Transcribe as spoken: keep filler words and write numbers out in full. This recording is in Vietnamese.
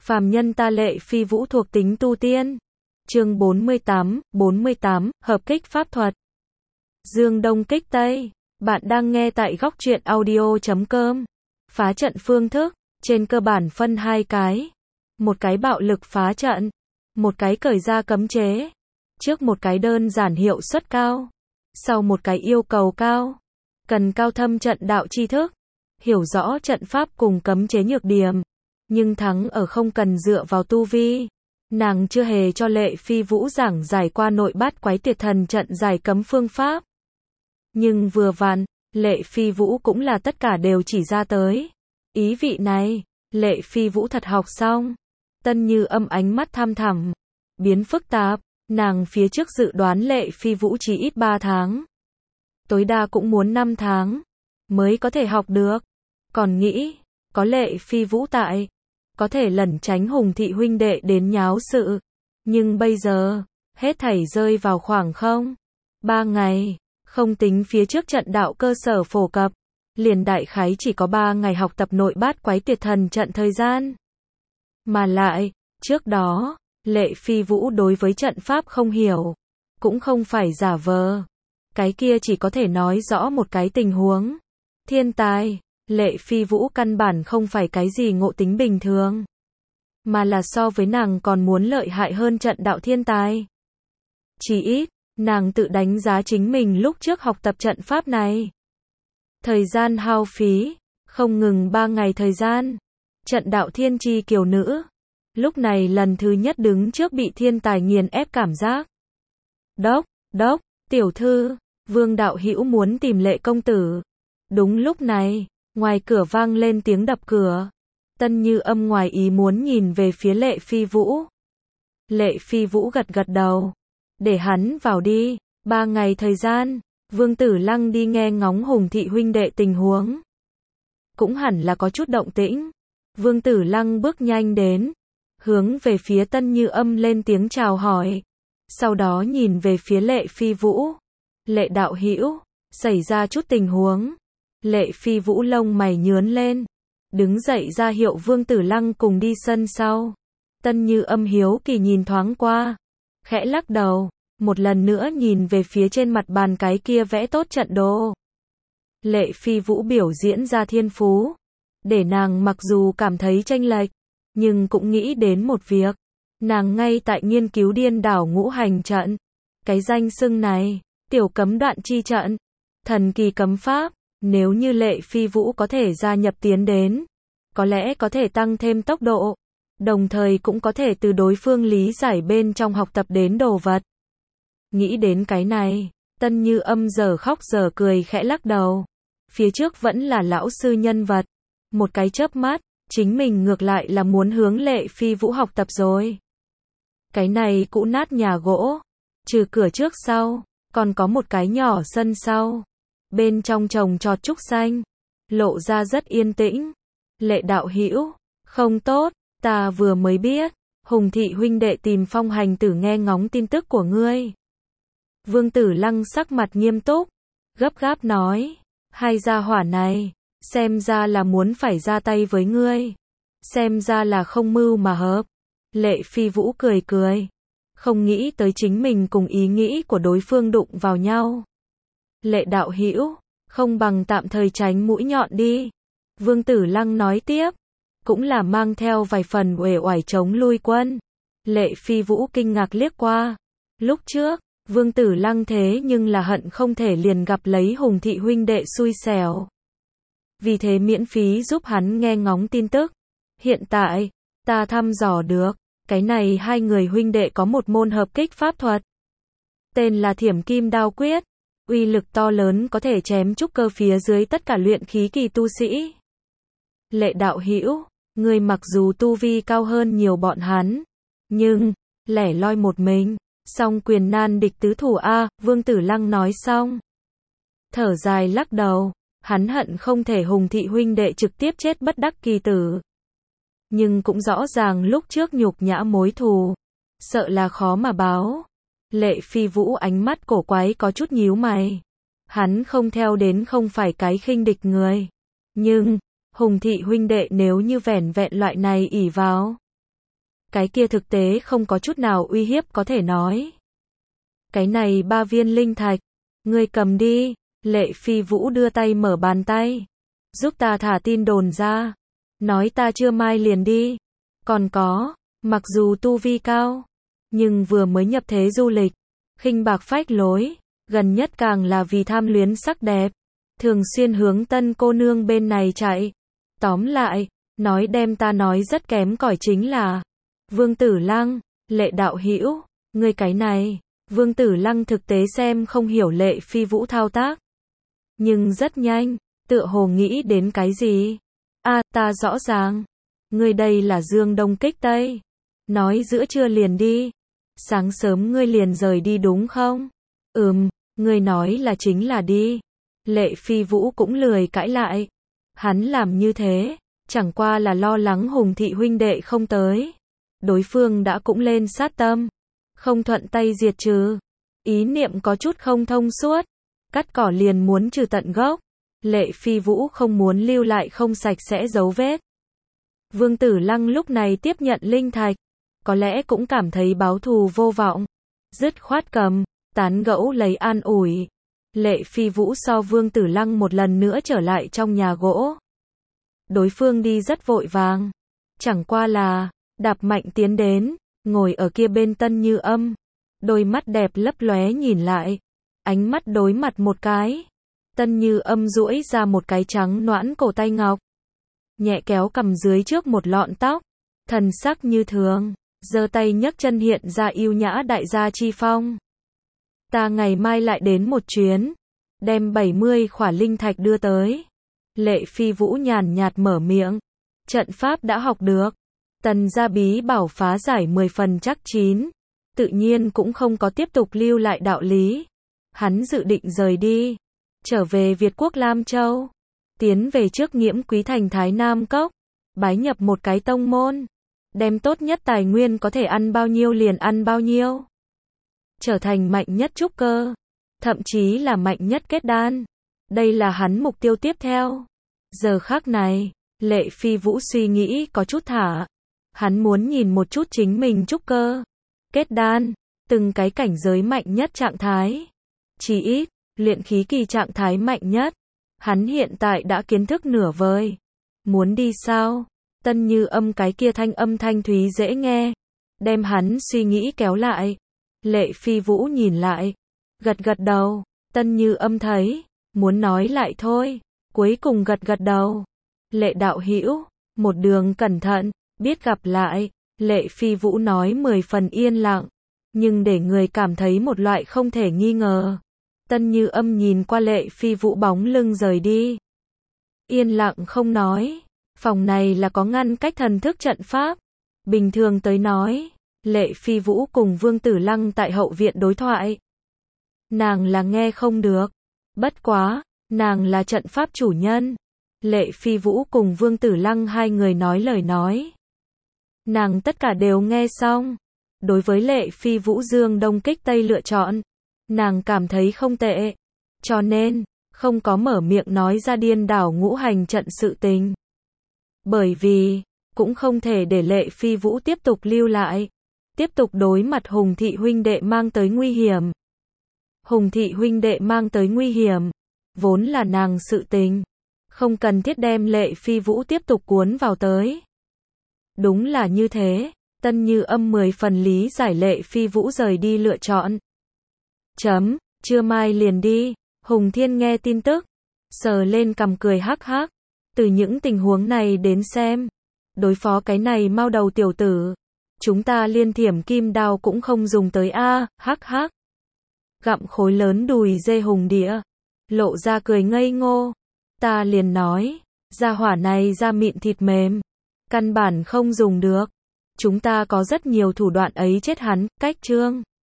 Phàm nhân ta Lệ Phi Vũ thuộc tính tu tiên. Chương bốn mươi tám, bốn mươi tám, hợp kích pháp thuật. Dương Đông kích Tây. Bạn đang nghe tại góc truyện audio chấm com. Phá trận phương thức, trên cơ bản phân hai cái. Một cái bạo lực phá trận, một cái cởi ra cấm chế. Trước một cái đơn giản hiệu suất cao, sau một cái yêu cầu cao. Cần cao thâm trận đạo tri thức, hiểu rõ trận pháp cùng cấm chế nhược điểm. Nhưng thắng ở không cần dựa vào tu vi. Nàng chưa hề cho Lệ Phi Vũ giảng giải qua nội bát quái tuyệt thần trận giải cấm phương pháp. Nhưng vừa vặn, Lệ Phi Vũ cũng là tất cả đều chỉ ra tới. Ý vị này, Lệ Phi Vũ thật học xong. Tân Như Âm ánh mắt tham thẳm, biến phức tạp, nàng phía trước dự đoán Lệ Phi Vũ chỉ ít ba tháng. Tối đa cũng muốn năm tháng, mới có thể học được. Còn nghĩ, có Lệ Phi Vũ tại, có thể lẩn tránh Hùng thị huynh đệ đến nháo sự. Nhưng bây giờ, hết thảy rơi vào khoảng không. Ba ngày, không tính phía trước trận đạo cơ sở phổ cập. Liền đại khái chỉ có ba ngày học tập nội bát quái tuyệt thần trận thời gian. Mà lại, trước đó, Lệ Phi Vũ đối với trận pháp không hiểu. Cũng không phải giả vờ. Cái kia chỉ có thể nói rõ một cái tình huống. Thiên tài. Lệ Phi Vũ căn bản không phải cái gì ngộ tính bình thường, mà là so với nàng còn muốn lợi hại hơn trận đạo thiên tài. Chỉ ít, nàng tự đánh giá chính mình lúc trước học tập trận pháp này. Thời gian hao phí, không ngừng ba ngày thời gian. Trận đạo thiên chi kiều nữ, lúc này lần thứ nhất đứng trước bị thiên tài nghiền ép cảm giác. Đốc, đốc, tiểu thư, Vương đạo hữu muốn tìm Lệ công tử. Đúng lúc này, ngoài cửa vang lên tiếng đập cửa. Tân Như Âm ngoài ý muốn nhìn về phía Lệ Phi Vũ. Lệ Phi Vũ gật gật đầu. Để hắn vào đi. Ba ngày thời gian, Vương Tử Lăng đi nghe ngóng Hùng thị huynh đệ tình huống. Cũng hẳn là có chút động tĩnh. Vương Tử Lăng bước nhanh đến, hướng về phía Tân Như Âm lên tiếng chào hỏi. Sau đó nhìn về phía Lệ Phi Vũ. Lệ đạo hữu, xảy ra chút tình huống. Lệ Phi Vũ lông mày nhướn lên, đứng dậy ra hiệu Vương Tử Lăng cùng đi sân sau. Tân Như Âm hiếu kỳ nhìn thoáng qua, khẽ lắc đầu, một lần nữa nhìn về phía trên mặt bàn cái kia vẽ tốt trận đồ. Lệ Phi Vũ biểu diễn ra thiên phú, để nàng mặc dù cảm thấy chênh lệch, nhưng cũng nghĩ đến một việc, nàng ngay tại nghiên cứu điên đảo ngũ hành trận. Cái danh xưng này, tiểu cấm đoạn chi trận, thần kỳ cấm pháp. Nếu như Lệ Phi Vũ có thể gia nhập tiến đến, có lẽ có thể tăng thêm tốc độ, đồng thời cũng có thể từ đối phương lý giải bên trong học tập đến đồ vật. Nghĩ đến cái này, Tân Như Âm giờ khóc giờ cười khẽ lắc đầu. Phía trước vẫn là lão sư nhân vật, một cái chớp mắt, chính mình ngược lại là muốn hướng Lệ Phi Vũ học tập rồi. Cái này cũ nát nhà gỗ, trừ cửa trước sau, còn có một cái nhỏ sân sau. Bên trong trồng trọt trúc xanh, lộ ra rất yên tĩnh. Lệ đạo hữu, không tốt, ta vừa mới biết, Hùng thị huynh đệ tìm Phong hành tử nghe ngóng tin tức của ngươi. Vương Tử Lăng sắc mặt nghiêm túc, gấp gáp nói, hai gia hỏa này, xem ra là muốn phải ra tay với ngươi. Xem ra là không mưu mà hợp. Lệ Phi Vũ cười cười, không nghĩ tới chính mình cùng ý nghĩ của đối phương đụng vào nhau. Lệ đạo hữu, không bằng tạm thời tránh mũi nhọn đi. Vương Tử Lăng nói tiếp, cũng là mang theo vài phần uể oải chống lui quân. Lệ Phi Vũ kinh ngạc liếc qua. Lúc trước, Vương Tử Lăng thế nhưng là hận không thể liền gặp lấy Hùng thị huynh đệ xui xẻo. Vì thế miễn phí giúp hắn nghe ngóng tin tức. Hiện tại, ta thăm dò được, cái này hai người huynh đệ có một môn hợp kích pháp thuật. Tên là Thiểm Kim Đao Quyết. Uy lực to lớn, có thể chém trúc cơ phía dưới tất cả luyện khí kỳ tu sĩ. Lệ đạo hữu, người mặc dù tu vi cao hơn nhiều bọn hắn, nhưng lẻ loi một mình, song quyền nan địch tứ thủ a. Vương Tử Lăng nói xong, thở dài lắc đầu, hắn hận không thể Hùng thị huynh đệ trực tiếp chết bất đắc kỳ tử. Nhưng cũng rõ ràng lúc trước nhục nhã mối thù, sợ là khó mà báo. Lệ Phi Vũ ánh mắt cổ quái có chút nhíu mày. Hắn không theo đến không phải cái khinh địch người. Nhưng, Hùng thị huynh đệ nếu như vẻn vẹn loại này ỷ vào, cái kia thực tế không có chút nào uy hiếp có thể nói. Cái này ba viên linh thạch, ngươi cầm đi. Lệ Phi Vũ đưa tay mở bàn tay, giúp ta thả tin đồn ra, nói ta trưa mai liền đi. Còn có, mặc dù tu vi cao, nhưng vừa mới nhập thế du lịch, khinh bạc phách lối, gần nhất càng là vì tham luyến sắc đẹp, thường xuyên hướng tân cô nương bên này chạy. Tóm lại, nói đem ta nói rất kém cỏi chính là Vương Tử Lăng. Lệ đạo hữu, ngươi cái này. Vương Tử Lăng thực tế xem không hiểu Lệ Phi Vũ thao tác, nhưng rất nhanh, tựa hồ nghĩ đến cái gì. A, à, ta rõ ràng. Ngươi đây là Dương Đông kích Tây. Nói giữa trưa liền đi. Sáng sớm ngươi liền rời đi đúng không? Ừm, ngươi nói là chính là đi. Lệ Phi Vũ cũng lười cãi lại. Hắn làm như thế, chẳng qua là lo lắng Hùng thị huynh đệ không tới. Đối phương đã cũng lên sát tâm, không thuận tay diệt trừ. Ý niệm có chút không thông suốt. Cắt cỏ liền muốn trừ tận gốc. Lệ Phi Vũ không muốn lưu lại không sạch sẽ dấu vết. Vương Tử Lăng lúc này tiếp nhận linh thạch, có lẽ cũng cảm thấy báo thù vô vọng, dứt khoát cầm, tán gẫu lấy an ủi. Lệ Phi Vũ so Vương Tử Lăng một lần nữa trở lại trong nhà gỗ. Đối phương đi rất vội vàng, chẳng qua là, đạp mạnh tiến đến, ngồi ở kia bên Tân Như Âm, đôi mắt đẹp lấp lóe nhìn lại, ánh mắt đối mặt một cái. Tân Như Âm duỗi ra một cái trắng nõn cổ tay ngọc, nhẹ kéo cầm dưới trước một lọn tóc, thần sắc như thường, giơ tay nhấc chân hiện ra yêu nhã đại gia chi phong. Ta ngày mai lại đến một chuyến, đem bảy mươi khỏa linh thạch đưa tới. Lệ Phi Vũ nhàn nhạt mở miệng, trận pháp đã học được, Tần gia bí bảo phá giải mười phần chắc chín, tự nhiên cũng không có tiếp tục lưu lại đạo lý. Hắn dự định rời đi, trở về Việt quốc Lam Châu, tiến về trước Nghiễm Quý thành Thái Nam Cốc, bái nhập một cái tông môn, đem tốt nhất tài nguyên có thể ăn bao nhiêu liền ăn bao nhiêu, trở thành mạnh nhất trúc cơ, thậm chí là mạnh nhất kết đan. Đây là hắn mục tiêu tiếp theo. Giờ khắc này, Lệ Phi Vũ suy nghĩ có chút thả. Hắn muốn nhìn một chút chính mình trúc cơ, kết đan, từng cái cảnh giới mạnh nhất trạng thái. Chỉ ít, luyện khí kỳ trạng thái mạnh nhất. Hắn hiện tại đã kiến thức nửa vời. Muốn đi sao? Tân Như Âm cái kia thanh âm thanh thúy dễ nghe, đem hắn suy nghĩ kéo lại. Lệ Phi Vũ nhìn lại, gật gật đầu. Tân Như Âm thấy, muốn nói lại thôi, cuối cùng gật gật đầu. Lệ đạo hữu, một đường cẩn thận, biết gặp lại. Lệ Phi Vũ nói mười phần yên lặng, nhưng để người cảm thấy một loại không thể nghi ngờ. Tân Như Âm nhìn qua Lệ Phi Vũ bóng lưng rời đi, yên lặng không nói. Phòng này là có ngăn cách thần thức trận pháp. Bình thường tới nói, Lệ Phi Vũ cùng Vương Tử Lăng tại hậu viện đối thoại, nàng là nghe không được. Bất quá, nàng là trận pháp chủ nhân. Lệ Phi Vũ cùng Vương Tử Lăng hai người nói lời nói, nàng tất cả đều nghe xong. Đối với Lệ Phi Vũ Dương Đông kích Tây lựa chọn, nàng cảm thấy không tệ, cho nên không có mở miệng nói ra điên đảo ngũ hành trận sự tình. Bởi vì, cũng không thể để Lệ Phi Vũ tiếp tục lưu lại, tiếp tục đối mặt Hùng thị huynh đệ mang tới nguy hiểm. Hùng thị huynh đệ mang tới nguy hiểm, vốn là nàng sự tình, không cần thiết đem Lệ Phi Vũ tiếp tục cuốn vào tới. Đúng là như thế, Tân Như Âm mười phần lý giải Lệ Phi Vũ rời đi lựa chọn. Chấm, trưa mai liền đi. Hùng Thiên nghe tin tức, sờ lên cằm cười hắc hắc. Từ những tình huống này đến xem, đối phó cái này mau đầu tiểu tử, chúng ta liên thiểm kim đao cũng không dùng tới a, hắc hắc. Gặm khối lớn đùi dê Hùng Địa, lộ ra cười ngây ngô. Ta liền nói, gia hỏa này da mịn thịt mềm, căn bản không dùng được. Chúng ta có rất nhiều thủ đoạn ấy chết hắn, cách chương.